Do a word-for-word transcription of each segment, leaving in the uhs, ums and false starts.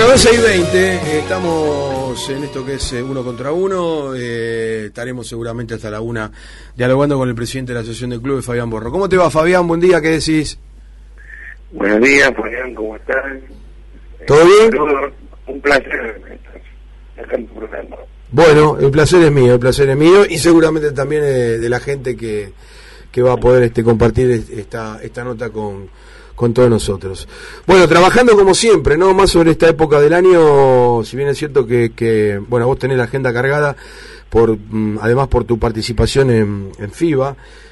doce y veinte, eh, estamos en esto que es eh, uno contra uno, eh, estaremos seguramente hasta la una dialogando con el presidente de la Asociación de Clubes, Fabián Borro. ¿Cómo te va, Fabián? Buen día, ¿qué decís? Buenos días, Fabián, ¿cómo estás? ¿Todo bien? Todo, un placer estar en tu programa. Bueno, el placer es mío, el placer es mío y seguramente también eh, de la gente que, que va a poder este, compartir esta, esta nota con... con todos nosotros. Bueno, trabajando como siempre, ¿no? Más sobre esta época del año, si bien es cierto que, que bueno, vos tenés la agenda cargada, por además por tu participación en, en FIBA,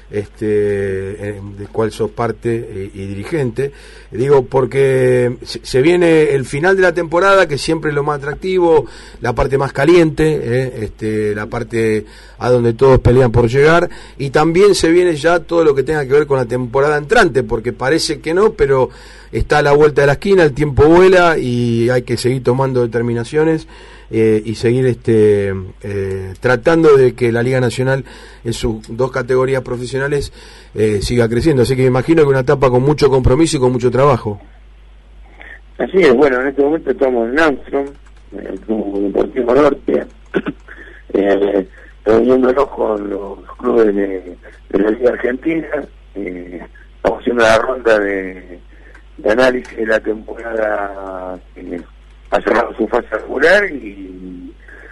este, en, del cual sos parte eh, y dirigente. Digo, porque se, se viene el final de la temporada, que siempre es lo más atractivo, la parte más caliente, eh, este, la parte a donde todos pelean por llegar, y también se viene ya todo lo que tenga que ver con la temporada entrante, porque parece que no, pero está a la vuelta de la esquina, el tiempo vuela y hay que seguir tomando determinaciones eh, y seguir este eh, tratando de que la Liga Nacional en sus dos categorías profesionales eh, siga creciendo. Así que me imagino que una etapa con mucho compromiso y con mucho trabajo. Así es, bueno, en este momento estamos en Armstrong, en el Club Deportivo Norte, eh, reuniéndonos con los clubes de, de la Liga Argentina, eh, estamos haciendo la ronda de, de análisis de la temporada que ha cerrado su fase regular y,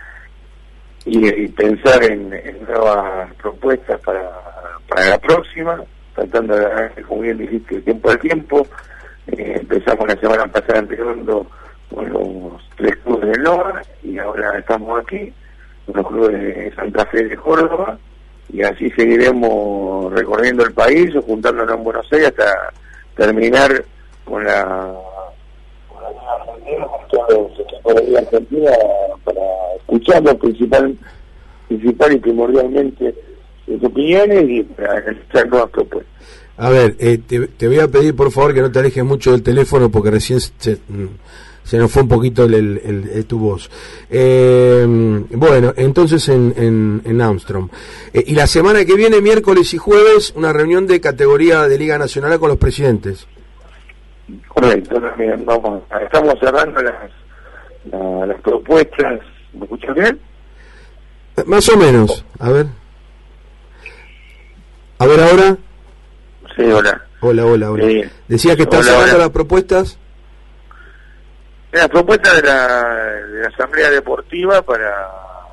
y, y pensar en, en nuevas propuestas para, para la próxima, tratando de ganar, como bien dijiste, tiempo al tiempo. Eh, empezamos la semana pasada empezando con los tres clubes del Nova y ahora estamos aquí con los clubes de Santa Fe de Córdoba y así seguiremos recorriendo el país o juntándonos en Buenos Aires hasta terminar con la con la Liga Argentina, con todos los equipos de la Liga Argentina para escucharlos principal, principal y primordialmente sus opiniones y para realizar nuevas propuestas. A ver, eh, te, te voy a pedir por favor que no te alejes mucho del teléfono porque recién se, se nos fue un poquito el, el, el, el tu voz. Eh, bueno, entonces en, en, en Armstrong. Eh, y la semana que viene, miércoles y jueves, una reunión de categoría de Liga Nacional con los presidentes. Correcto, vamos, estamos cerrando las, la, las propuestas. ¿Me escuchas bien? Más o menos, a ver. A ver ahora. Sí, hola. Hola, hola, hola. Eh, Decías que estás cerrando las propuestas. Las propuestas de la, de la Asamblea Deportiva para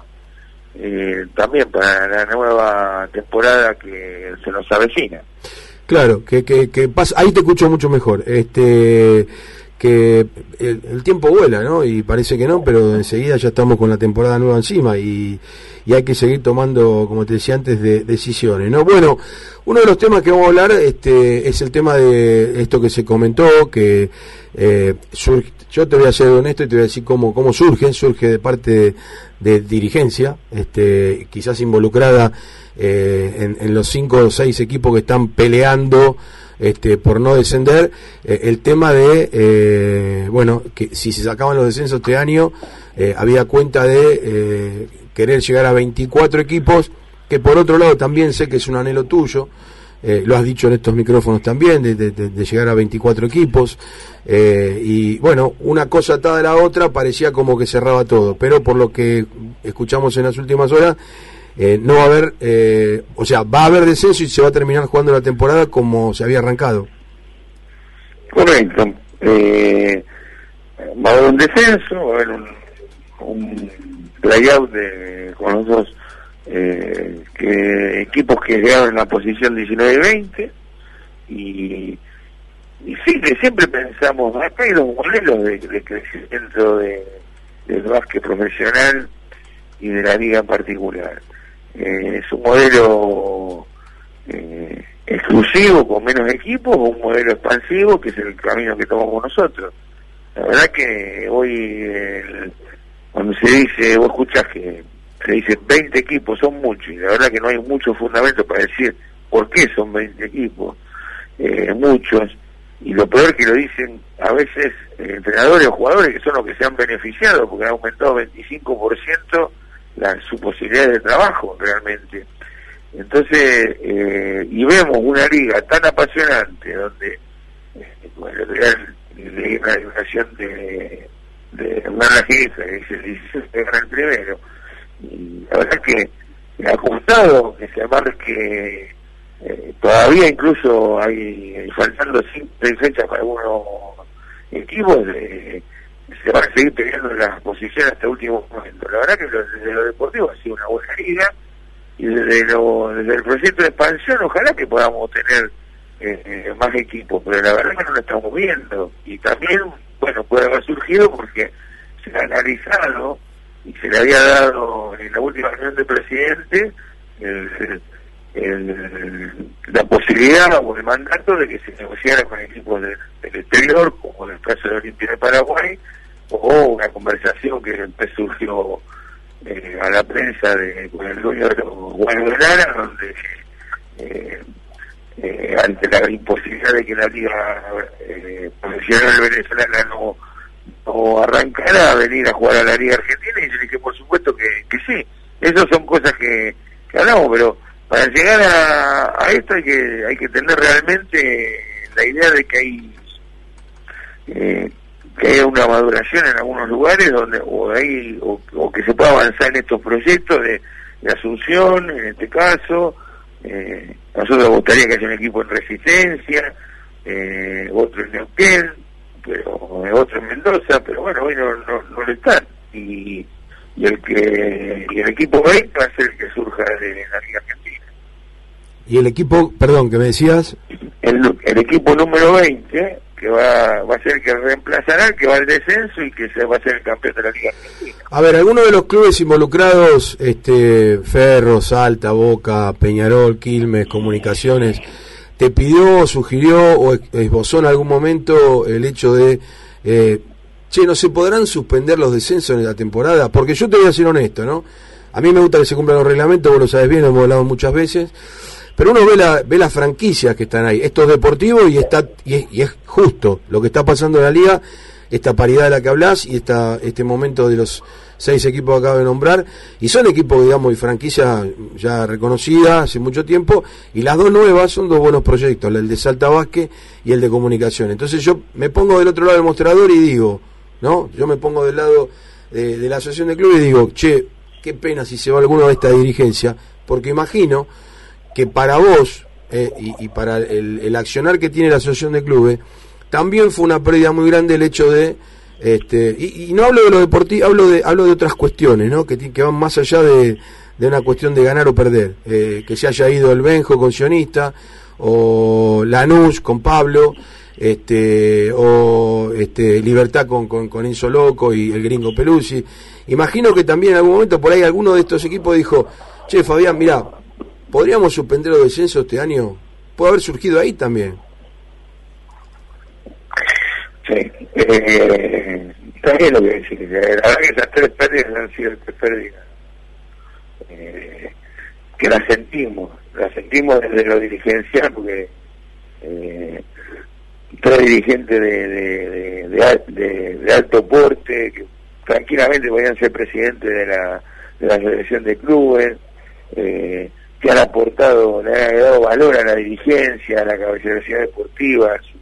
eh, también para la nueva temporada que se nos avecina. Claro, que, que, que pasa, ahí te escucho mucho mejor. Este, que el, el tiempo vuela, ¿no? Y parece que no, pero enseguida ya estamos con la temporada nueva encima y, y hay que seguir tomando, como te decía antes, de, decisiones, ¿no? Bueno, uno de los temas que vamos a hablar este, es el tema de esto que se comentó, que eh, surge, yo te voy a ser honesto y te voy a decir cómo, cómo surge, surge de parte de, de dirigencia, este, quizás involucrada eh, en, en los cinco o seis equipos que están peleando este, por no descender, eh, el tema de, eh, bueno, que si se sacaban los descensos este año, eh, había cuenta de eh, querer llegar a veinticuatro equipos, que por otro lado también sé que es un anhelo tuyo, eh, lo has dicho en estos micrófonos también, de, de, de llegar a veinticuatro equipos, eh, y bueno, una cosa atada a la otra parecía como que cerraba todo, pero por lo que escuchamos en las últimas horas, eh, no va a haber, eh, o sea, va a haber descenso y se va a terminar jugando la temporada como se había arrancado. Correcto. Eh, va a haber un descenso, va a haber un, un playout de, con los dos eh, que, equipos que llegaron en la posición diecinueve y veinte y, y sí, que siempre pensamos, acá hay los modelos de, de crecimiento de, del básquet profesional y de la liga en particular. Eh, es un modelo eh, exclusivo con menos equipos o un modelo expansivo que es el camino que tomamos nosotros. La verdad que hoy el, cuando se dice, vos escuchás que se dice veinte equipos, son muchos, y la verdad que no hay mucho fundamento para decir por qué son veinte equipos, eh, muchos, y lo peor que lo dicen a veces eh, entrenadores o jugadores que son los que se han beneficiado porque han aumentado veinticinco por ciento la, su posibilidad de trabajo realmente. Entonces, eh, y vemos una liga tan apasionante donde, eh, bueno, leí una declaración de, de poner la jefa, es el dieciséis que gana el primero. Y la verdad que me ha costado que se marque, eh, todavía incluso hay, faltando cinco seis fechas para algunos equipos, eh, se van a seguir peleando las posiciones hasta el último momento. La verdad que lo, desde lo deportivo ha sido una buena liga, y desde, lo, desde el proyecto de expansión ojalá que podamos tener eh, más equipos, pero la verdad que no lo estamos viendo. Y también, bueno, puede haber surgido porque se ha analizado y se le había dado en la última reunión del presidente el, el, la posibilidad o el mandato de que se negociara con equipos del, del exterior, como en el caso de Olimpia de Paraguay, o una conversación que después surgió eh, a la prensa de, con el dueño de los Guadalajara, donde eh, eh, ante la imposibilidad de que la liga eh, profesional venezolana no, no arrancara a venir a jugar a la liga argentina, y yo dije por supuesto que, que sí. Esas son cosas que, que hablamos, pero para llegar a, a esto hay que hay que tener realmente la idea de que hay eh, que haya una maduración en algunos lugares donde o hay o, o que se pueda avanzar en estos proyectos de, de Asunción, en este caso. Eh, nosotros gustaría que haya un equipo en Resistencia, eh, otro en Neuquén, pero otro en Mendoza, pero bueno, hoy no, no, no lo están, y, y el que y el equipo veinte va a ser el que surja de la Liga Argentina. Y el equipo, perdón, que me decías, el, el equipo número veinte que va, va a ser el que reemplazará, el que va al descenso y que se va a ser el campeón de la Liga Argentina. A ver, algunos de los clubes involucrados, este Ferro, Salta, Boca, Peñarol, Quilmes, Comunicaciones, ¿te pidió, sugirió o esbozó en algún momento el hecho de, eh, che, no se podrán suspender los descensos en la temporada? Porque yo te voy a ser honesto, ¿no? A mí me gusta que se cumplan los reglamentos, vos lo sabes bien, lo hemos hablado muchas veces, pero uno ve la ve las franquicias que están ahí. Esto es deportivo y está y es, y es justo lo que está pasando en la liga, esta paridad de la que hablás y esta este momento de los seis equipos que acabo de nombrar, y son equipos, digamos, y franquicias ya reconocidas hace mucho tiempo, y las dos nuevas son dos buenos proyectos, el de Salta Vázquez y el de Comunicación. Entonces yo me pongo del otro lado del mostrador y digo, ¿no? Yo me pongo del lado de, de la asociación de clubes y digo, che, qué pena si se va alguno de esta dirigencia, porque imagino que para vos eh, y, y para el, el accionar que tiene la asociación de clubes, también fue una pérdida muy grande el hecho de este y, y no hablo de lo deportivo, hablo de hablo de otras cuestiones, ¿no? que, que van más allá de, de una cuestión de ganar o perder, eh, que se haya ido el Benjo con Sionista, o Lanús con Pablo, este o este Libertad con, con, con Enzo Loco y el gringo Peluzzi. Imagino que también en algún momento por ahí alguno de estos equipos dijo, che, Fabián, mirá, ¿podríamos suspender los descensos este año? Puede haber surgido ahí también. Sí, eh, también lo que decir, la verdad que esas tres pérdidas han sido tres pérdidas eh, que las sentimos, las sentimos desde lo dirigencial, porque eh, tres dirigentes de, de, de, de, de, de alto porte que tranquilamente podían ser presidentes de la, de la Asociación de Clubes, eh, que han aportado, le han dado valor a la dirigencia, a la caballerosidad deportiva, a su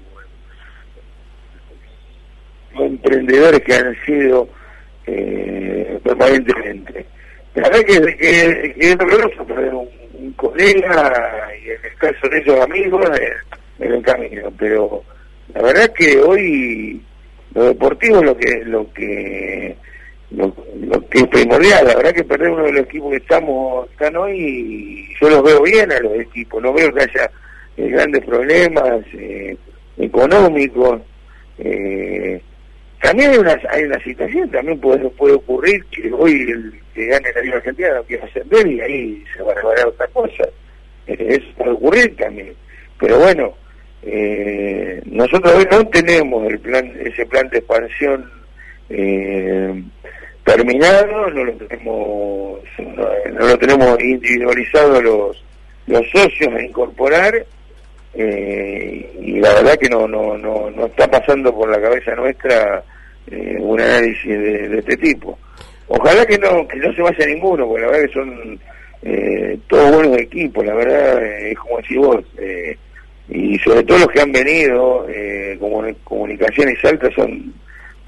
emprendedores que han sido eh, permanentemente. La verdad que, que, que es doloroso perder un, un colega y en el caso de esos amigos en, en el camino, pero la verdad que hoy lo deportivo es lo que lo que lo, lo que es primordial. La verdad que perder uno de los equipos que estamos están hoy, yo los veo bien a los equipos, no veo que haya eh, grandes problemas eh, económicos. eh, También hay una, hay una situación, también puede, puede ocurrir que hoy el que gane la Liga Argentina no quiera ascender y ahí se va a revelar otra cosa. Eh, eso puede ocurrir también. Pero bueno, eh, nosotros hoy no tenemos el plan, ese plan de expansión eh, terminado, no lo tenemos, no, no lo tenemos individualizado los, los socios a incorporar. Eh, y la verdad que no no no no está pasando por la cabeza nuestra eh, un análisis de, de este tipo. Ojalá que no que no se vaya ninguno, porque la verdad que son eh, todos buenos equipos, la verdad es eh, como decís vos, eh, y sobre todo los que han venido, eh, como Comunicación y Salta, son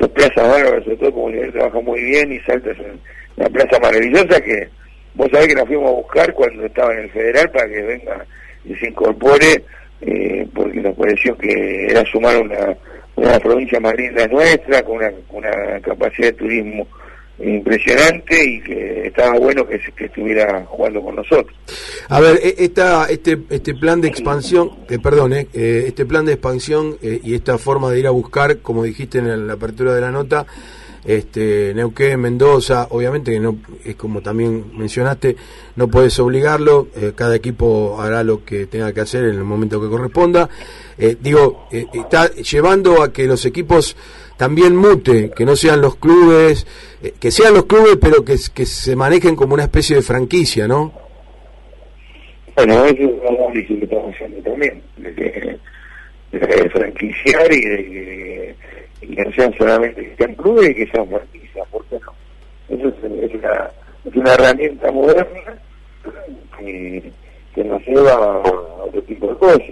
dos plazas bárbaras, sobre todo como él trabaja muy bien, y Salta es una plaza maravillosa que vos sabés que la fuimos a buscar cuando estaba en el Federal para que venga y se incorpore, eh, porque nos pareció que era sumar una, una provincia más linda nuestra, con una, una capacidad de turismo impresionante, y que estaba bueno que, que estuviera jugando con nosotros. A ver, esta, este este plan de expansión, eh, perdón, eh, este plan de expansión eh, y esta forma de ir a buscar, como dijiste en la apertura de la nota, este Neuquén, Mendoza, obviamente que no es como también mencionaste, no puedes obligarlo, eh, cada equipo hará lo que tenga que hacer en el momento que corresponda. Eh, digo, eh, está llevando a que los equipos también mute, que no sean los clubes, eh, que sean los clubes, pero que, que se manejen como una especie de franquicia, ¿no? Bueno, eso es un análisis que estamos haciendo también, de, que, de franquiciar y de que, y que no sean solamente que sean clubes y que sean franquicias, ¿por qué no? Eso es, es, una, es una herramienta moderna que, que nos lleva a otro tipo de cosas.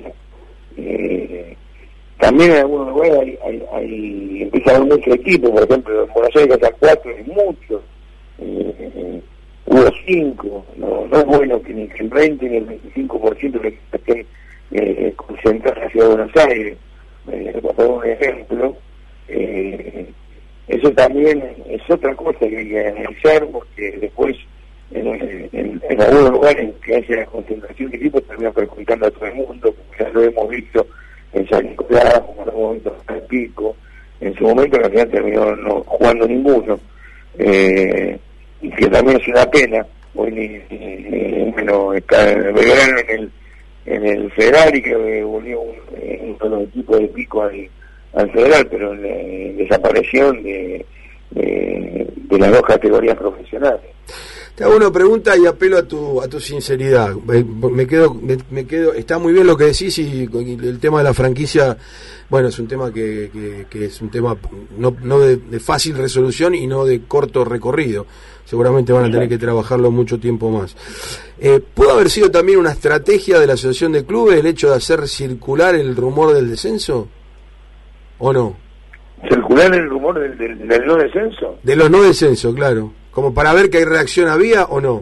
Eh, También en algunos lugares hay, hay, hay, empieza a haber muchos equipos, por ejemplo, en Buenos Aires hasta cuatro es mucho, eh, eh, hubo cinco, no, no es bueno que ni el veinte ni el veinticinco por ciento de que estén eh, concentrados hacia Buenos Aires, eh, para poner un ejemplo. Eh, eso también es otra cosa que hay que analizar, porque después en, en, en algunos lugares que haya concentración de equipos termina perjudicando a todo el mundo, como ya lo hemos visto en San Nicolás, como en algún momento en Pico, en su momento en realidad terminó no jugando ninguno, eh, y que también es una pena. Hoy ni, ni, ni bueno, está Belgrano en el en el Federal, y que volvió un, uno de los equipos de Pico al, al Federal, pero en la desaparición de, de, de las dos categorías profesionales. Te hago una pregunta y apelo a tu a tu sinceridad. Me quedo me, me quedo está muy bien lo que decís, y el tema de la franquicia, bueno, es un tema que, que, que es un tema no, no de, de fácil resolución y no de corto recorrido. Seguramente van a tener que trabajarlo mucho tiempo más. Eh, ¿Pudo haber sido también una estrategia de la Asociación de Clubes el hecho de hacer circular el rumor del descenso? ¿O no? ¿Circular el rumor del, del, del no descenso? De los no descensos, claro. Como para ver qué reacción había o no.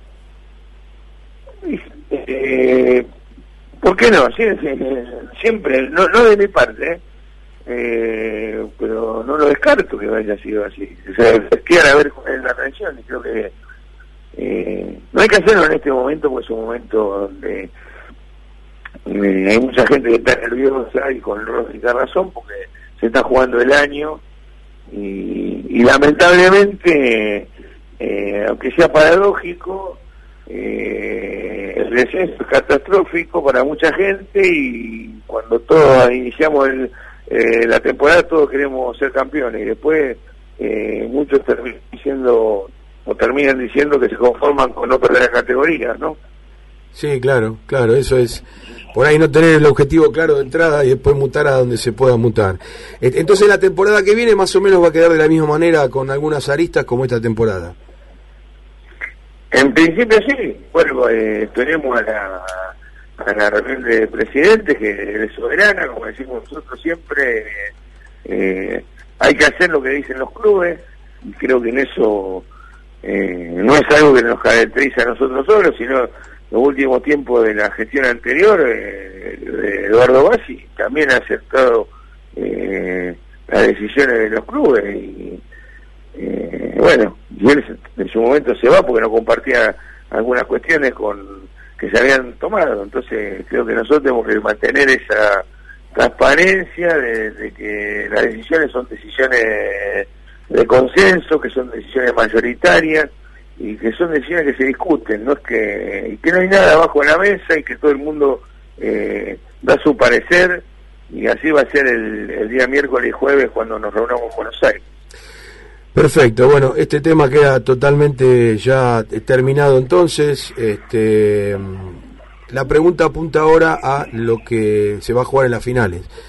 Eh, ¿Por qué no? Sí, sí, siempre, no, no de mi parte, ¿eh? Eh, pero no lo descarto que haya sido así. O sea, quieran ver cuál es la reacción, y creo que eh, no hay que hacerlo en este momento, porque es un momento donde eh, hay mucha gente que está nerviosa y con lógica razón, porque se está jugando el año, y, y lamentablemente, eh, aunque sea paradójico, eh, el descenso es catastrófico para mucha gente, y cuando todos iniciamos el Eh, la temporada todos queremos ser campeones, y después eh, muchos terminan diciendo o terminan diciendo que se conforman con no perder la categoría, ¿no? Sí, claro, claro, eso es por ahí, no tener el objetivo claro de entrada y después mutar a donde se pueda mutar. Entonces la temporada que viene más o menos va a quedar de la misma manera, con algunas aristas como esta temporada. En principio sí. Bueno, eh, tenemos a la a la reunión de presidentes, que es soberana, como decimos nosotros siempre. Eh, hay que hacer lo que dicen los clubes, y creo que en eso eh, no es algo que nos caracteriza a nosotros solos, sino los últimos tiempos de la gestión anterior, eh, de Eduardo Bassi, también ha aceptado eh, las decisiones de los clubes, y eh, bueno, y él en su momento se va porque no compartía algunas cuestiones con que se habían tomado. Entonces creo que nosotros tenemos que mantener esa transparencia de, de que las decisiones son decisiones de consenso, que son decisiones mayoritarias, y que son decisiones que se discuten, no es que, y que no hay nada abajo de la mesa, y que todo el mundo eh, da su parecer, y así va a ser el, el día miércoles y jueves cuando nos reunamos en Buenos Aires. Perfecto, bueno, este tema queda totalmente ya terminado entonces. Este, la pregunta apunta ahora a lo que se va a jugar en las finales.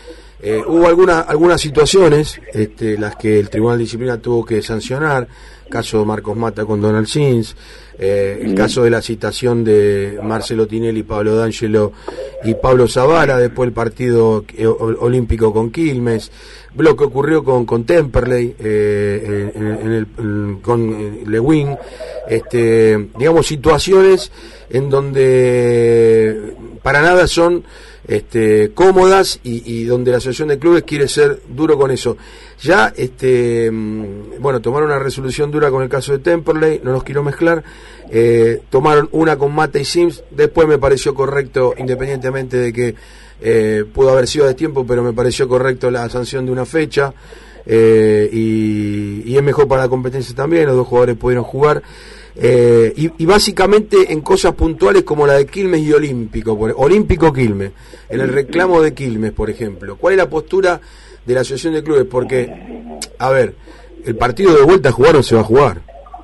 Eh, hubo alguna, algunas situaciones, este, las que el Tribunal de Disciplina tuvo que sancionar, caso de Marcos Mata con Donald Sims, eh, el caso de la citación de Marcelo Tinelli, Pablo D'Angelo y Pablo Zavala después del partido eh, olímpico con Quilmes, lo que ocurrió con, con Temperley, eh, en, en el, en, con Lewin, este, digamos, situaciones en donde para nada son este, cómodas y, y donde la asociación de clubes quiere ser duro con eso. Ya, este, bueno, tomaron una resolución dura con el caso de Temperley, no los quiero mezclar, eh, tomaron una con Mata y Sims, después me pareció correcto, independientemente de que eh, pudo haber sido de tiempo, pero me pareció correcto la sanción de una fecha, eh, y, y es mejor para la competencia también, los dos jugadores pudieron jugar. Eh, y, y básicamente en cosas puntuales como la de Quilmes y Olímpico, por, Olímpico Quilmes, en el reclamo de Quilmes, por ejemplo, ¿cuál es la postura de la asociación de clubes? Porque, a ver, el partido de vuelta a jugar no se va a jugar.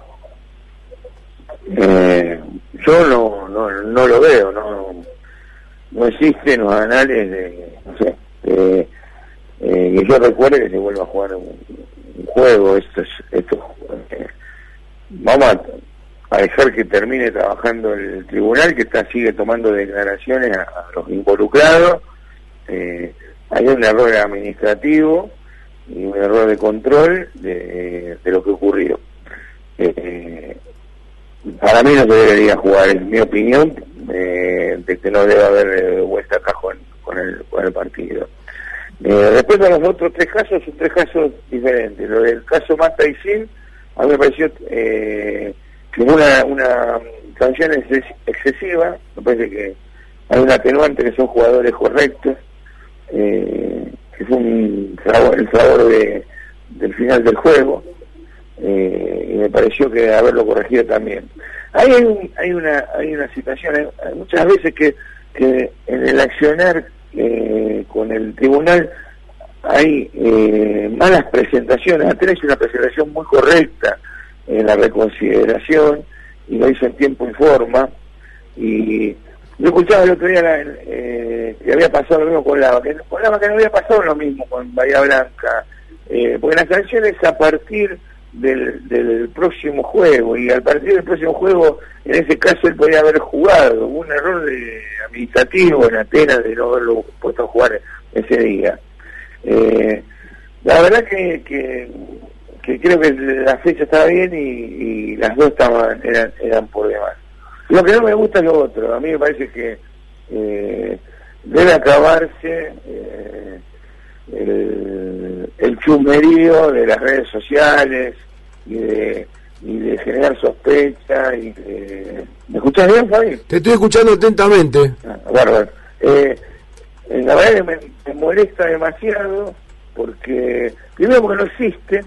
Eh, yo no, no no lo veo, no no existen los anales de, no sé, de, eh, que yo recuerde que se vuelva a jugar un, un juego. Esto es, esto eh, vamos a a dejar que termine trabajando el tribunal, que está sigue tomando declaraciones a, a los involucrados. Eh, hay un error administrativo y un error de control de, de lo que ocurrió. Eh, para mí no se debería jugar, en mi opinión, eh, de que no debe haber vuelta a cajón con el, con el partido. Eh, respecto a los otros tres casos, son tres casos diferentes. Lo del caso Mata y Sim, a mí me pareció eh, que una, una sanción excesiva. Me parece que hay un atenuante, que son jugadores correctos, eh, que fue un favor, el favor de, del final del juego, eh, y me pareció que haberlo corregido también. Ahí hay, un, hay una hay una situación, hay, hay muchas veces que, que en el accionar eh, con el tribunal hay eh, malas presentaciones. Antes hizo una presentación muy correcta en la reconsideración y lo hizo en tiempo y forma, y yo escuchaba el otro día la, eh, que había pasado lo mismo con Lava, que con Lava que no había pasado lo mismo con Bahía Blanca, eh, porque la sanción es a partir del, del próximo juego, y al partir del próximo juego, en ese caso él podía haber jugado. Hubo un error de, administrativo en Atenas de no haberlo puesto a jugar ese día. Eh, la verdad que, que que creo que la fecha estaba bien y, y las dos estaban eran, eran por demás. Lo que no me gusta es lo otro. A mí me parece que eh, debe acabarse eh, el, el chusmerío de las redes sociales y de, y de generar sospecha. Y de... ¿Me escuchás bien, Fabi? Te estoy escuchando atentamente. Ah, bárbaro. Eh, la verdad que me, me molesta demasiado, porque primero porque no existe,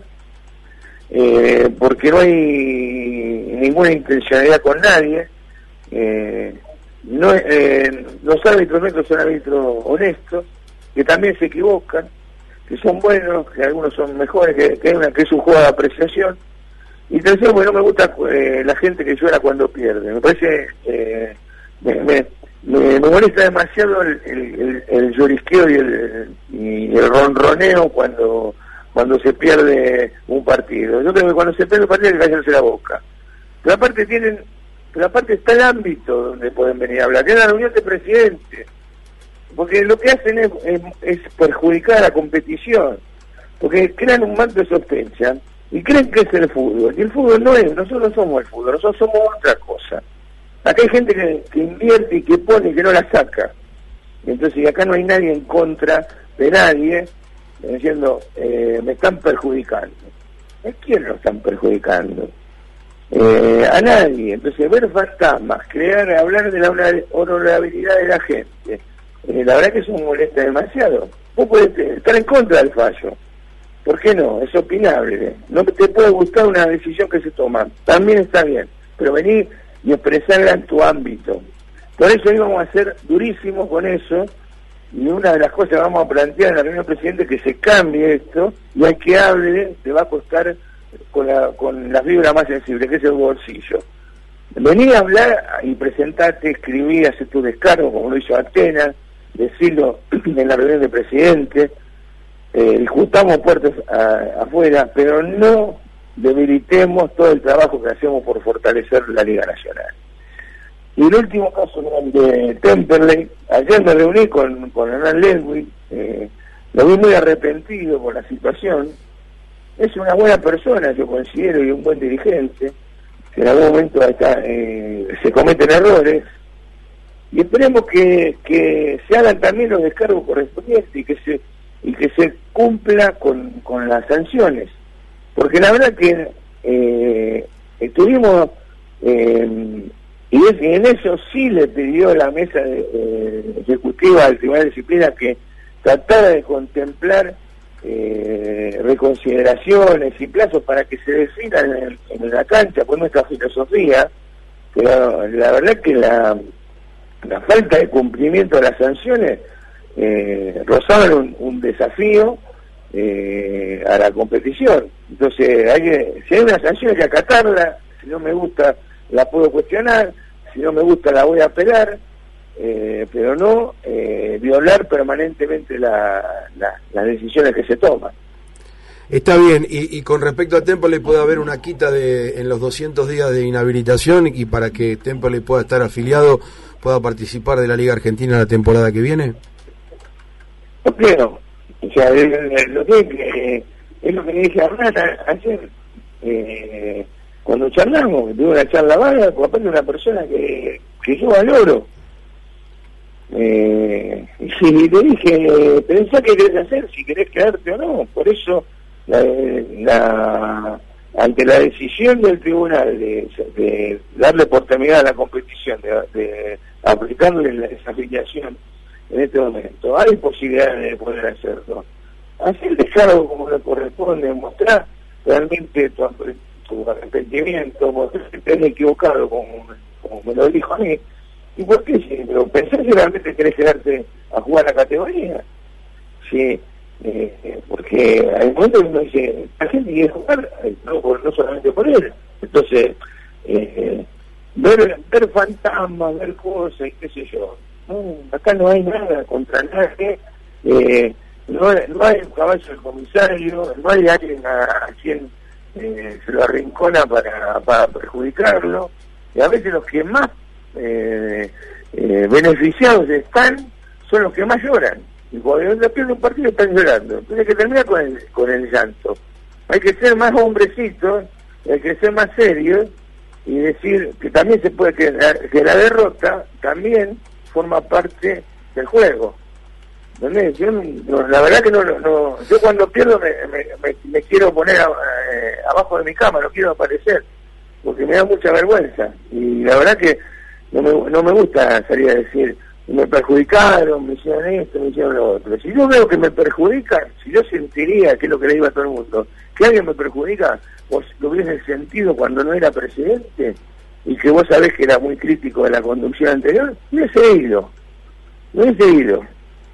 Eh, porque no hay ninguna intencionalidad con nadie. Eh, no, eh, los árbitros nuestros son árbitros honestos, que también se equivocan, que son buenos, que algunos son mejores, que, que, es, una, que es un juego de apreciación. Y tercero, porque no me gusta eh, la gente que llora cuando pierde. Me parece, eh, me, me, me, me molesta demasiado el, el, el, el llorisqueo y el, y el ronroneo cuando cuando se pierde un partido. Yo creo que cuando se pierde un partido hay que callarse la boca. Pero aparte tienen, pero aparte está el ámbito donde pueden venir a hablar, que es la reunión de presidentes, porque lo que hacen es, es, es perjudicar a la competición, porque crean un manto de sospecha y creen que es el fútbol, y el fútbol no es, nosotros no somos el fútbol, nosotros somos otra cosa. Acá hay gente que, que invierte y que pone y que no la saca. Entonces, y acá no hay nadie en contra de nadie, diciendo, eh, me están perjudicando. ¿A quién lo están perjudicando? Eh, a nadie. Entonces, ver fantasmas, crear, hablar de la honorabilidad de la gente, eh, la verdad que eso me molesta demasiado. Vos podés estar en contra del fallo, ¿por qué no? Es opinable. No te puede gustar una decisión que se toma, también está bien, pero venir y expresarla en tu ámbito. Por eso íbamos a ser durísimos con eso. Y una de las cosas que vamos a plantear en la reunión del presidente es que se cambie esto, y al que hable te va a costar con, la, con las vibras más sensibles, que es el bolsillo. Vení a hablar y presentarte, escribí, hacer tu descargo, como lo hizo Atenas, decirlo en la reunión del presidente, eh, discutamos puertas a, afuera, pero no debilitemos todo el trabajo que hacemos por fortalecer la Liga Nacional. Y el último caso de Temperley, ayer me reuní con, con Hernán Ledwin, eh, lo vi muy arrepentido por la situación. Es una buena persona, yo considero, y un buen dirigente, que en algún momento está, eh, se cometen errores, y esperemos que, que se hagan también los descargos correspondientes y que se y que se cumpla con, con las sanciones, porque la verdad que eh, estuvimos eh, y, es, y en eso sí le pidió la mesa de, eh, ejecutiva del Tribunal de Disciplina que tratara de contemplar eh, reconsideraciones y plazos para que se definan en, en la cancha con nuestra filosofía, pero la verdad que la, la falta de cumplimiento de las sanciones eh, rozaban un, un desafío eh, a la competición. Entonces, hay que, si hay una sanción hay que acatarla, si no me gusta la puedo cuestionar, si no me gusta la voy a apelar, eh, pero no eh, violar permanentemente la, la, las decisiones que se toman. Está bien, y, y con respecto a Temperley puede haber una quita de en los doscientos días de inhabilitación y para que Temperley pueda estar afiliado, pueda participar de la Liga Argentina la temporada que viene. No creo, o sea, lo que, que es lo que le dije a Hernán ayer, eh, cuando charlamos, que tuve una charla vaga, por aparte de una persona que, que yo valoro. Eh, y le dije, pensá qué querés hacer, si querés quedarte o no. Por eso, la, la, ante la decisión del tribunal de, de darle por terminada a la competición, de, de aplicarle la desafiliación en este momento, hay posibilidades de poder hacerlo. Hacer descargo como le corresponde, mostrar realmente tu, tu arrepentimiento, mostrar que te has equivocado, como, como me lo dijo a mí. ¿Y por qué? Sí, pero pensás si realmente querés quedarte a jugar la categoría. Sí, eh, porque hay momentos que uno dice, la gente quiere jugar, no, por, no solamente por él. Entonces, eh, ver, ver fantasmas, ver cosas, y qué sé yo. No, acá no hay nada contra nadie, eh, no, no hay un caballo del comisario, no hay alguien a, a quien eh, se lo arrincona para, para perjudicarlo, y a veces los que más eh, eh, beneficiados están son los que más lloran, y cuando pierde un partido están llorando. Entonces hay que terminar con el, con el llanto, hay que ser más hombrecitos, hay que ser más serios y decir que también se puede que la, que la derrota también forma parte del juego. ¿Entendés? Yo no, la verdad que no, no, yo cuando pierdo me, me, me, me quiero poner a, eh, abajo de mi cama, no quiero aparecer, porque me da mucha vergüenza, y la verdad que no me, no me gusta salir a decir, me perjudicaron, me hicieron esto, me hicieron lo otro. Si yo veo que me perjudican, si yo sentiría, que es lo que le digo a todo el mundo, que alguien me perjudica, vos lo hubiese sentido cuando no era presidente, y que vos sabés que era muy crítico de la conducción anterior, no hubiese ido, no hubiese ido.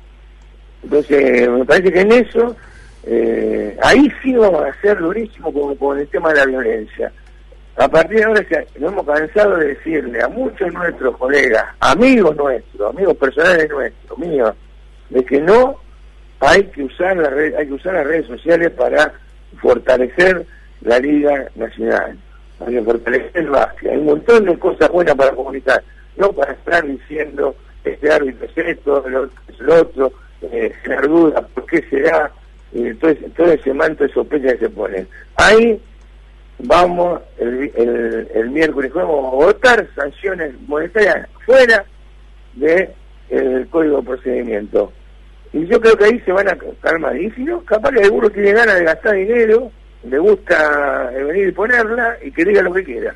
Entonces, me parece que en eso, eh, ahí sí vamos a ser durísimo como con el tema de la violencia. A partir de ahora ya nos hemos cansado de decirle a muchos de nuestros colegas, amigos nuestros, amigos personales nuestros, míos, de que no hay que usar la red, hay que usar las redes sociales para fortalecer la Liga Nacional, hay que fortalecer el básquet. Hay un montón de cosas buenas para comunicar, no para estar diciendo este árbitro es esto, el otro es el otro, eh, generar dudas, ¿por qué será? Eh, todo, ese, todo ese manto de sospecha que se pone. Ahí vamos el, el, el miércoles vamos a votar sanciones monetarias fuera de el código de procedimiento, y yo creo que ahí se van a calmar. Y si no, capaz que alguno tiene ganas de gastar dinero, le gusta venir y ponerla, y que diga lo que quiera,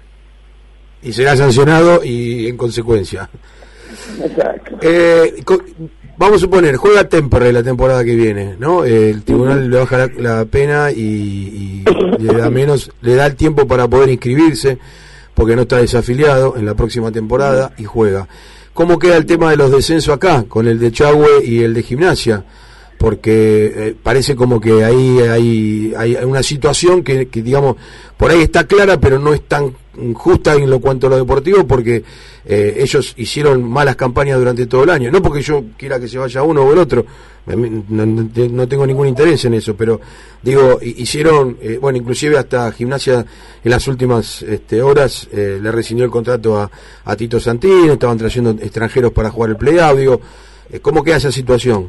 y será sancionado y en consecuencia. Exacto. Eh, vamos a suponer, juega Temperley la temporada que viene, ¿no? El tribunal le baja la, la pena y, y le da menos, le da el tiempo para poder inscribirse, porque no está desafiliado en la próxima temporada y juega. ¿Cómo queda el tema de los descensos acá, con el de Chahue y el de Gimnasia? Porque eh, parece como que ahí hay, hay una situación que, que, digamos, por ahí está clara, pero no es tan justa en lo cuanto a lo deportivo, porque eh, ellos hicieron malas campañas durante todo el año, no porque yo quiera que se vaya uno o el otro, no, no tengo ningún interés en eso, pero digo, hicieron, eh, bueno, inclusive hasta Gimnasia en las últimas este, horas eh, le rescindió el contrato a, a Tito Santino, estaban trayendo extranjeros para jugar el play-off, digo, eh, ¿cómo queda esa situación?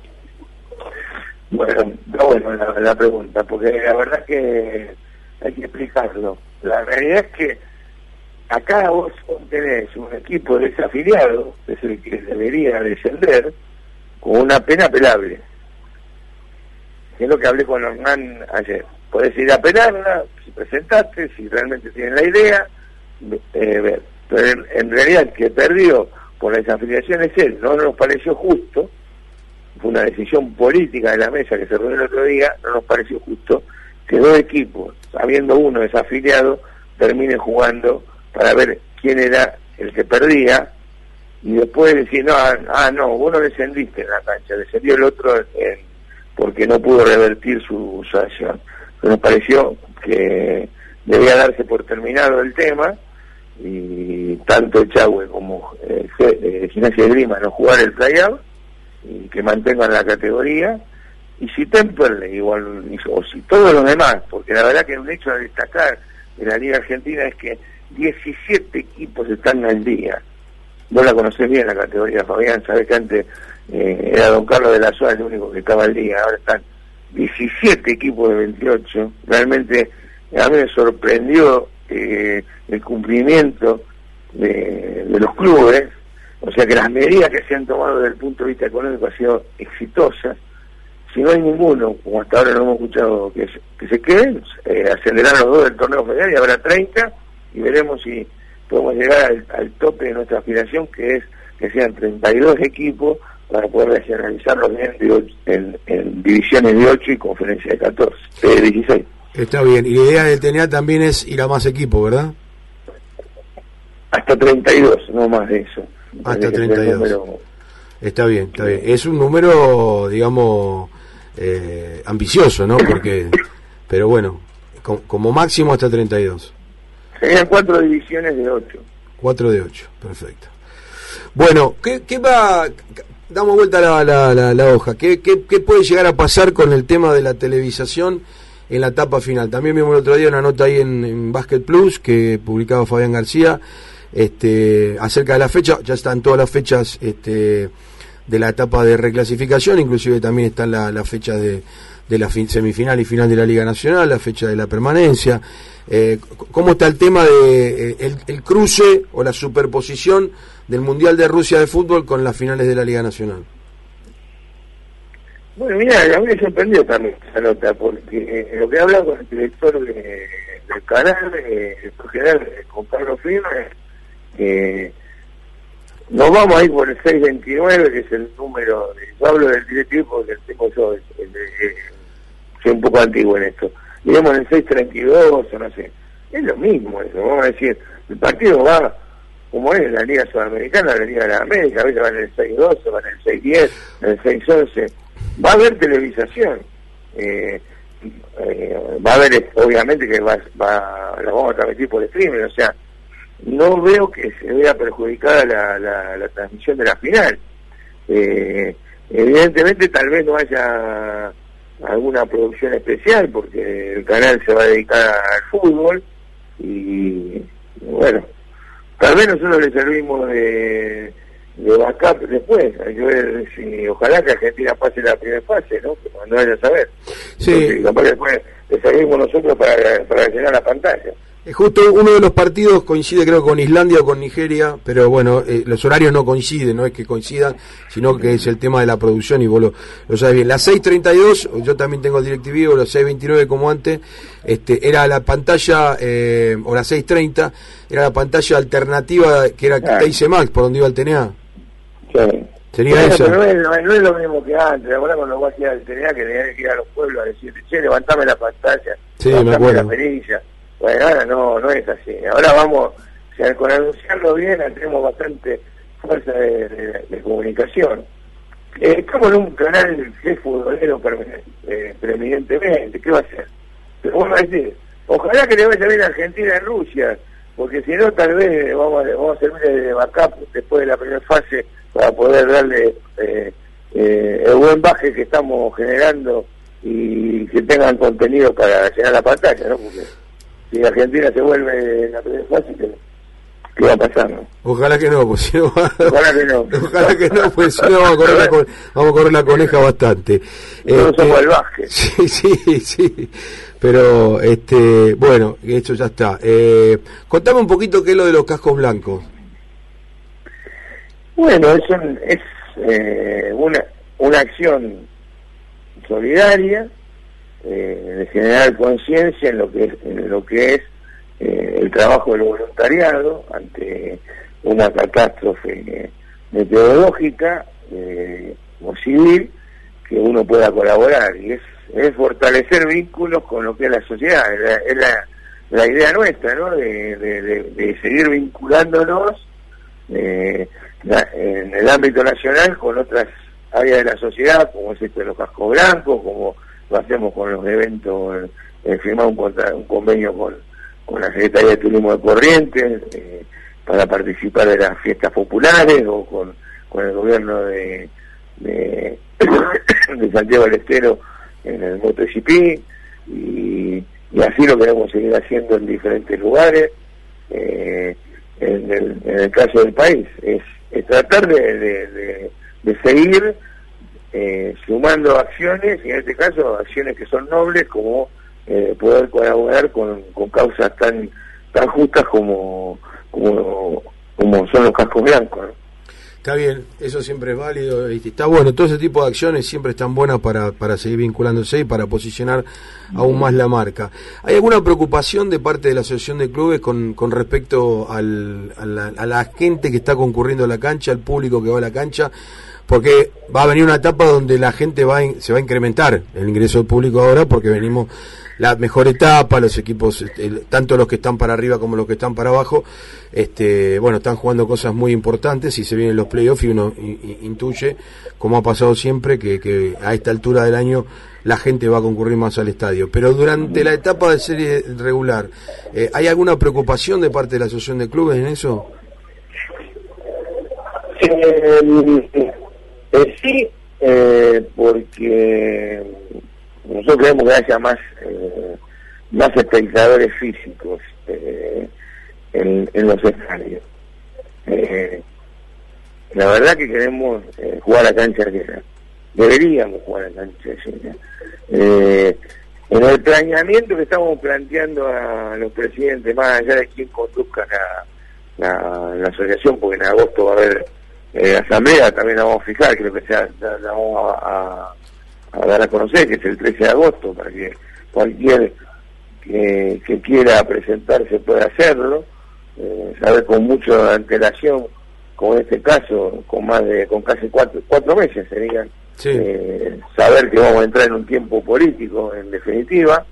Bueno, no, bueno la, la pregunta, porque la verdad es que hay que explicarlo. La realidad es que acá vos tenés un equipo desafiliado, que es el que debería descender, con una pena apelable. Que es lo que hablé con Hernán ayer. Podés ir a apelarla, si presentaste, si realmente tienen la idea, eh, ver. Pero en, en realidad el que perdió por la desafiliación es él, no nos pareció justo, fue una decisión política de la mesa que se reunió el otro día, no nos pareció justo que dos equipos, habiendo uno desafiliado, terminen jugando para ver quién era el que perdía, y después decir, no, ah, no, vos no descendiste en la cancha, descendió el otro en, porque no pudo revertir su, su acción. Pero nos pareció que debía darse por terminado el tema, y tanto Echagüe como eh, eh, Gimnasia de Grima no jugar el play-off, y que mantengan la categoría, y si Temperley igual, o si todos los demás, porque la verdad que un hecho a destacar de la Liga Argentina es que diecisiete equipos están al día. Vos la conocés bien la categoría, Fabián, sabés que antes eh, era Don Carlos de la Suárez el único que estaba al día, ahora están diecisiete equipos de veintiocho. Realmente a mí me sorprendió eh, el cumplimiento de, de los clubes, o sea que las medidas que se han tomado desde el punto de vista económico han sido exitosas. Si no hay ninguno, como hasta ahora no hemos escuchado que se, que se queden, eh, ascenderán los dos del torneo federal y habrá treinta, y veremos si podemos llegar al, al tope de nuestra aspiración, que es que sean treinta y dos equipos para poder regionalizarlos bien de ocho, en, en divisiones de ocho y conferencia de catorce, de dieciséis. Está bien, y la idea del T N A también es ir a más equipos, ¿verdad? Hasta treinta y dos, no más de eso. Hasta treinta y dos. Número... Está bien, está bien. Es un número, digamos, eh, ambicioso, ¿no? Porque, pero bueno, com, como máximo hasta treinta y dos. Serían cuatro divisiones de ocho. Cuatro de ocho, perfecto. Bueno, ¿qué, qué va? Damos vuelta la, la, la, la hoja. ¿Qué, qué, ¿Qué puede llegar a pasar con el tema de la televisación en la etapa final? También vimos el otro día una nota ahí en, en Basket Plus que publicaba Fabián García, este, acerca de la fecha. Ya están todas las fechas este, de la etapa de reclasificación, inclusive también están las la fechas de, de la fin, semifinal y final de la Liga Nacional, la fecha de la permanencia. Eh, ¿Cómo está el tema de eh, el, el cruce o la superposición del Mundial de Rusia de fútbol con las finales de la Liga Nacional? Bueno, mira, a mí me sorprendió también esa nota, porque eh, lo que he hablado con el director de, del canal, eh, el general, con Carlos Firme, eh, nos vamos a ir por el seiscientos veintinueve, que es el número, de, yo hablo del directivo porque tengo yo, el, el, el, soy un poco antiguo en esto, digamos en el seiscientos treinta y dos o no sé, es lo mismo eso, vamos a decir, el partido va como es en la Liga Sudamericana, la Liga de la América, a veces van en el seis doce, van en el seis diez, en el seis once, va a haber televisación, eh, eh, va a haber, obviamente que va, va la vamos a transmitir por streaming, o sea, no veo que se vea perjudicada la, la, la transmisión de la final. Eh, evidentemente tal vez no haya alguna producción especial porque el canal se va a dedicar al fútbol y bueno, tal vez nosotros le servimos de, de backup después. Hay que ver si ojalá que Argentina pase la primera fase, ¿no? Que cuando vaya a saber. Sí. Entonces, capaz que después le servimos nosotros para, para llenar la pantalla. Justo uno de los partidos coincide creo con Islandia o con Nigeria, pero bueno, eh, los horarios no coinciden, no es que coincidan, sino que es el tema de la producción y vos lo, lo sabes bien. Las seis treinta y dos, yo también tengo el DirecTV, o las seis veintinueve como antes, este, era la pantalla, eh, o las seis treinta, era la pantalla alternativa que era claro. T I C Max, por donde iba el T N A. Sí. Sería bueno, eso. Pero no, es, no es lo mismo que antes, ahora cuando vos hacías el T N A que tenías que ir a los pueblos a decir, che, levantame la pantalla, sí, levantame me acuerdo. la perilla. Bueno, ahora no, no es así. Ahora vamos, o sea, con anunciarlo bien, tenemos bastante fuerza de, de, de comunicación. Eh, estamos en un canal que es futbolero eh, preeminentemente, ¿qué va a hacer? Pero bueno, a decir, ojalá que le vaya bien a Argentina en Rusia, porque si no tal vez vamos a, vamos a servir de backup después de la primera fase para poder darle eh, eh, el buen baje que estamos generando y que tengan contenido para llenar la pantalla, ¿no? Porque si Argentina se vuelve en la primera fase, ¿qué, qué va a pasar, no? Ojalá que no, pues si no, ojalá que no, ojalá que no, pues si no vamos a correr la, con, vamos a correr la coneja bastante. Todos este, somos el básquet. Sí, sí, sí. Pero, este, bueno, eso ya está. Eh, contame un poquito qué es lo de los cascos blancos. Bueno, es, un, es eh, una, una acción solidaria, eh, de generar conciencia en lo que es, en lo que es eh, el trabajo del voluntariado ante una catástrofe meteorológica eh, o civil, que uno pueda colaborar, y es, es fortalecer vínculos con lo que es la sociedad. Es la, es la, la idea nuestra, ¿no? De, de, de, de seguir vinculándonos eh, la, en el ámbito nacional con otras áreas de la sociedad, como es esto de los cascos blancos, como lo hacemos con los eventos, eh, firmar un, contra, un convenio con, con la Secretaría de Turismo de Corrientes eh, para participar de las fiestas populares, o con, con el gobierno de, de, de Santiago del Estero en el MotoGP, y, y así lo queremos seguir haciendo en diferentes lugares. Eh, en, el, en el caso del país es, es tratar de, de, de de seguir eh, sumando acciones, y en este caso acciones que son nobles, como eh, poder colaborar con, con causas tan tan justas como como, como son los cascos blancos, ¿no? Está bien, eso siempre es válido, y está bueno, todo ese tipo de acciones siempre están buenas para, para seguir vinculándose y para posicionar aún más la marca. ¿Hay alguna preocupación de parte de la Asociación de Clubes con, con respecto al, a, la, a la gente que está concurriendo a la cancha, al público que va a la cancha? Porque va a venir una etapa donde la gente va a, se va a incrementar el ingreso del público ahora, porque venimos la mejor etapa, los equipos, este, tanto los que están para arriba como los que están para abajo, este, bueno, están jugando cosas muy importantes, y se vienen los playoffs, y uno y, y, intuye, como ha pasado siempre, que, que a esta altura del año la gente va a concurrir más al estadio. Pero durante la etapa de serie regular, eh, ¿hay alguna preocupación de parte de la Asociación de Clubes en eso? Eh, eh, sí, eh, porque nosotros queremos que haya más eh, más espectadores físicos eh, en, en los estadios. Eh, la verdad que queremos eh, jugar a cancha llena. Deberíamos jugar a cancha llena. Eh, en el planeamiento que estamos planteando a los presidentes, más allá de quién conduzca la, la, la asociación, porque en agosto va a haber eh, asamblea, también la vamos a fijar, creo que sea, la, la vamos a, a a dar a conocer, que es el trece de agosto, para que cualquier que, que quiera presentarse pueda hacerlo, eh, saber con mucha antelación, como en este caso, con más de, con casi cuatro, cuatro meses serían, sí. eh, saber que vamos a entrar en un tiempo político, en definitiva.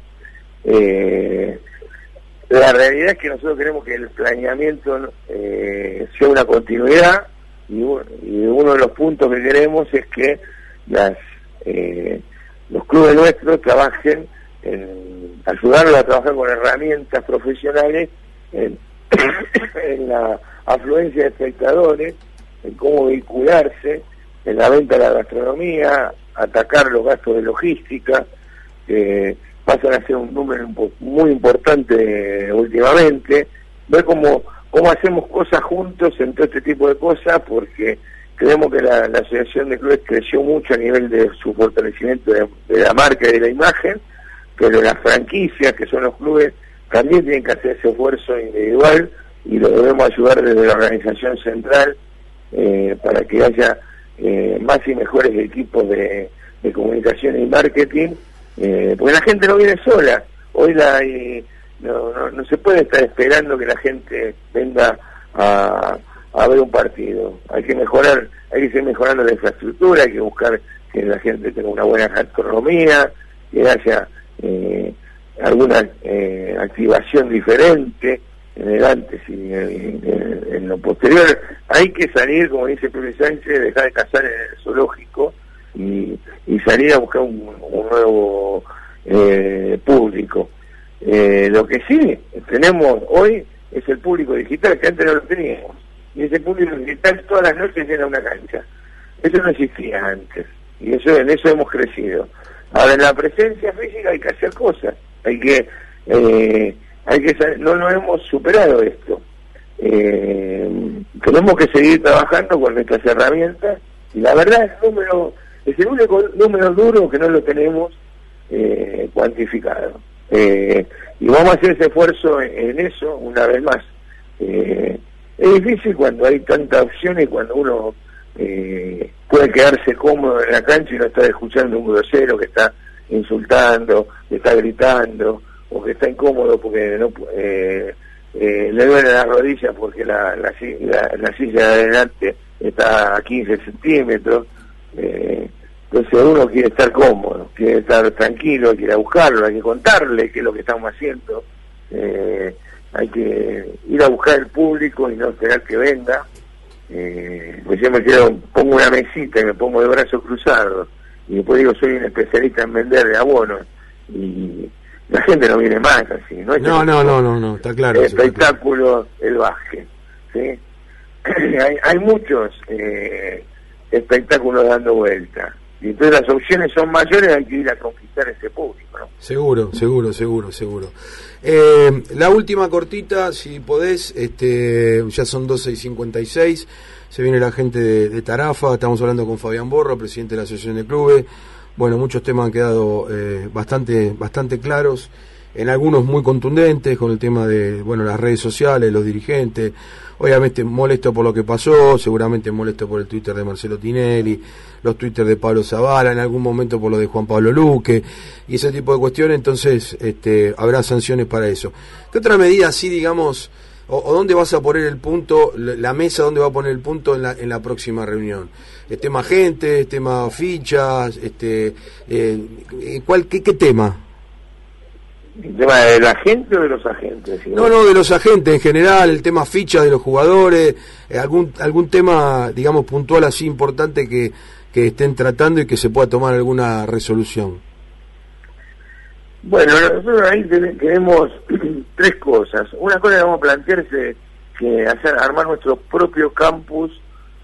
Eh, la realidad es que nosotros queremos que el planeamiento eh, sea una continuidad, y, y uno de los puntos que queremos es que las Eh, los clubes nuestros trabajen en ayudarlos a trabajar con herramientas profesionales en, en la afluencia de espectadores, en cómo vincularse, en la venta de la gastronomía, atacar los gastos de logística, que pasan a ser un número muy importante últimamente, ver cómo, cómo hacemos cosas juntos en todo este tipo de cosas, porque creemos que la, la Asociación de Clubes creció mucho a nivel de su fortalecimiento de, de la marca y de la imagen, pero las franquicias, que son los clubes, también tienen que hacer ese esfuerzo individual, y lo debemos ayudar desde la organización central eh, para que haya eh, más y mejores equipos de, de comunicación y marketing, eh, porque la gente no viene sola. Hoy la, eh, no, no, no se puede estar esperando que la gente venga a a ver un partido. Hay que mejorar, hay que seguir mejorando la infraestructura, hay que buscar que la gente tenga una buena gastronomía, que haya eh, alguna eh, activación diferente en el antes y en, en, en lo posterior. Hay que salir, como dice Pepe Sánchez, dejar de cazar en el zoológico y, y salir a buscar un, un nuevo eh, público. Eh, lo que sí tenemos hoy es el público digital, que antes no lo teníamos. Y ese público digital todas las noches llena una cancha. Eso no existía antes. Y eso en eso hemos crecido. Ahora, en la presencia física hay que hacer cosas. Hay que... Eh, hay que no lo hemos superado esto. Eh, tenemos que seguir trabajando con nuestras herramientas. Y la verdad, el número es el único número duro que no lo tenemos eh, cuantificado. Eh, y vamos a hacer ese esfuerzo en, en eso una vez más. Eh, es difícil cuando hay tantas opciones, cuando uno eh, puede quedarse cómodo en la cancha y no estar escuchando un grosero que está insultando, que está gritando, o que está incómodo porque no eh, eh, le duele la rodilla porque la, la, la, la silla de adelante está a quince centímetros. Eh, entonces uno quiere estar cómodo, quiere estar tranquilo, quiere buscarlo, hay que contarle qué es lo que estamos haciendo. Eh, hay que ir a buscar el público y no esperar que venga. Eh, pues yo me quedo, pongo una mesita y me pongo de brazos cruzados y después digo soy un especialista en vender de abonos y la gente no viene más así. No, no, no, no, no, no, está claro. El espectáculo, el básquet, ¿sí? hay, hay muchos eh, espectáculos dando vuelta. Y entonces las opciones son mayores, hay que ir a conquistar ese público, ¿no? Seguro, seguro, seguro, seguro. Eh, la última cortita, si podés, este, ya son doce y cincuenta y seis, se viene la gente de, de Tarafa, estamos hablando con Fabián Borra, presidente de la Asociación de Clubes. Bueno, muchos temas han quedado eh, bastante, bastante claros, en algunos muy contundentes, con el tema de, bueno, las redes sociales, los dirigentes. Obviamente molesto por lo que pasó, seguramente molesto por el Twitter de Marcelo Tinelli, los Twitter de Pablo Zavala, en algún momento por lo de Juan Pablo Luque, y ese tipo de cuestiones. Entonces este, habrá sanciones para eso. ¿Qué otra medida así, digamos, o, o dónde vas a poner el punto, la mesa, dónde va a poner el punto en la, en la próxima reunión? ¿El tema gente, tema fichas, este, eh, ¿cuál, qué, qué tema? ¿El tema de la gente o de los agentes? ¿Sí? No, no, de los agentes en general, el tema ficha de los jugadores, eh, algún algún tema, digamos, puntual así importante que, que estén tratando y que se pueda tomar alguna resolución. Bueno, nosotros ahí tenemos tres cosas. Una cosa que vamos a plantear es que hacer, armar nuestro propio campus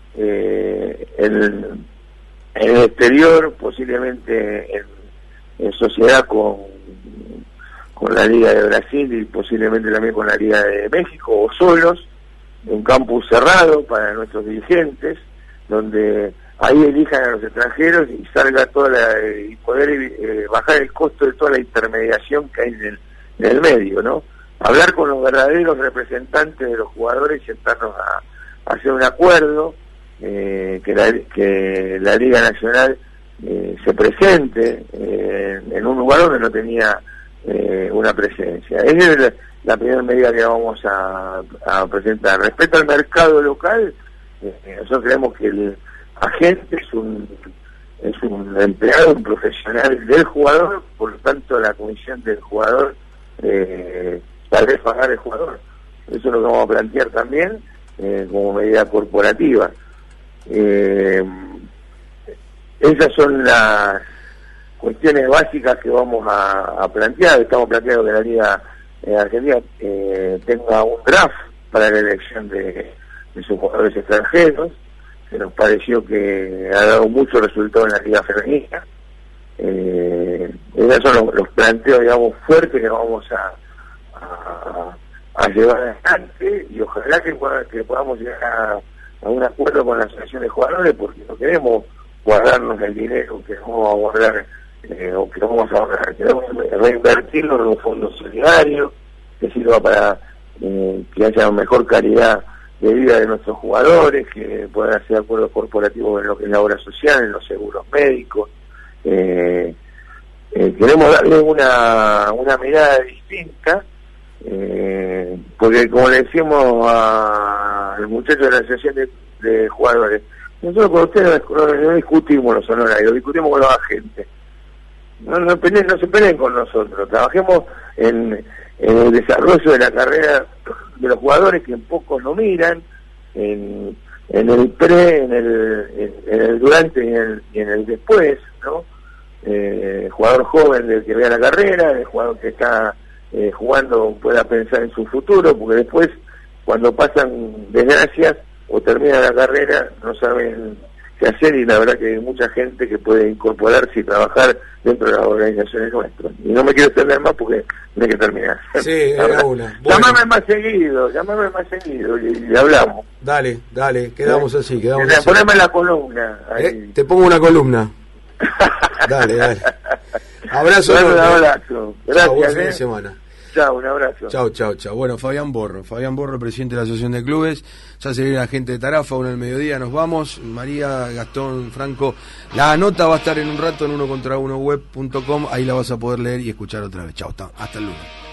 eh, en, en el exterior, posiblemente en, en sociedad con con la Liga de Brasil y posiblemente también con la Liga de México, o solos, un campus cerrado para nuestros dirigentes, donde ahí elijan a los extranjeros y salga toda la, y poder eh, bajar el costo de toda la intermediación que hay en el, en el medio, ¿no? Hablar con los verdaderos representantes de los jugadores y sentarnos a, a hacer un acuerdo, eh, que, la, que la Liga Nacional eh, se presente eh, en un lugar donde no tenía Eh, una presencia. Esa es la, la primera medida que vamos a, a presentar. Respecto al mercado local, eh, nosotros creemos que el agente es un es un empleado, un profesional del jugador, por lo tanto la comisión del jugador eh, tal vez pagar el jugador. Eso es lo que vamos a plantear también eh, como medida corporativa. Eh, esas son las cuestiones básicas que vamos a, a plantear. Estamos planteando que la Liga eh, Argentina eh, tenga un draft para la elección de, de sus jugadores extranjeros, que nos pareció que ha dado mucho resultado en la Liga Femenina. Eh, esos son los, los planteos, digamos, fuertes que vamos a, a, a llevar adelante, y ojalá que, que podamos llegar a, a un acuerdo con la Asociación de Jugadores, porque no queremos guardarnos el dinero que vamos a guardar Eh, o que vamos a ahorrar, queremos reinvertirlo en un fondo solidario que sirva para eh, que haya mejor calidad de vida de nuestros jugadores, que puedan hacer acuerdos corporativos en lo que es la obra social, en los seguros médicos. Eh, eh, queremos darle una, una mirada distinta, eh, porque como le decimos al muchacho de la Asociación de, de Jugadores, nosotros con ustedes no, no discutimos los honorarios, discutimos con los agentes. No, no, peleen, no se peleen con nosotros, trabajemos en, en el desarrollo de la carrera de los jugadores, que en pocos lo miran, en, en el pre, en el, en, en el durante y en el, y en el después, ¿no? Eh, el jugador joven del que vea la carrera, el jugador que está eh, jugando pueda pensar en su futuro, porque después, cuando pasan desgracias o termina la carrera, no saben qué hacer, y la verdad que hay mucha gente que puede incorporarse y trabajar dentro de las organizaciones nuestras. Y no me quiero extender más porque tiene que terminar. Sí, era una. Bueno. Llámame más seguido, llámame más seguido y, y hablamos. Dale, dale, quedamos ¿Eh? así, quedamos así. Poneme la columna. ¿Eh? Te pongo una columna. Dale, dale. Abrazo. Bueno, un abrazo. Gracias. Chau, buen fin ¿eh? de semana. Chao, un abrazo. Chao, chao, chao. Bueno, Fabián Borro, Fabián Borro, presidente de la Asociación de Clubes. Ya se viene la gente de Tarafa, una al mediodía, nos vamos. María, Gastón, Franco. La nota va a estar en un rato en uno contra uno web punto com, ahí la vas a poder leer y escuchar otra vez. Chao, hasta el lunes.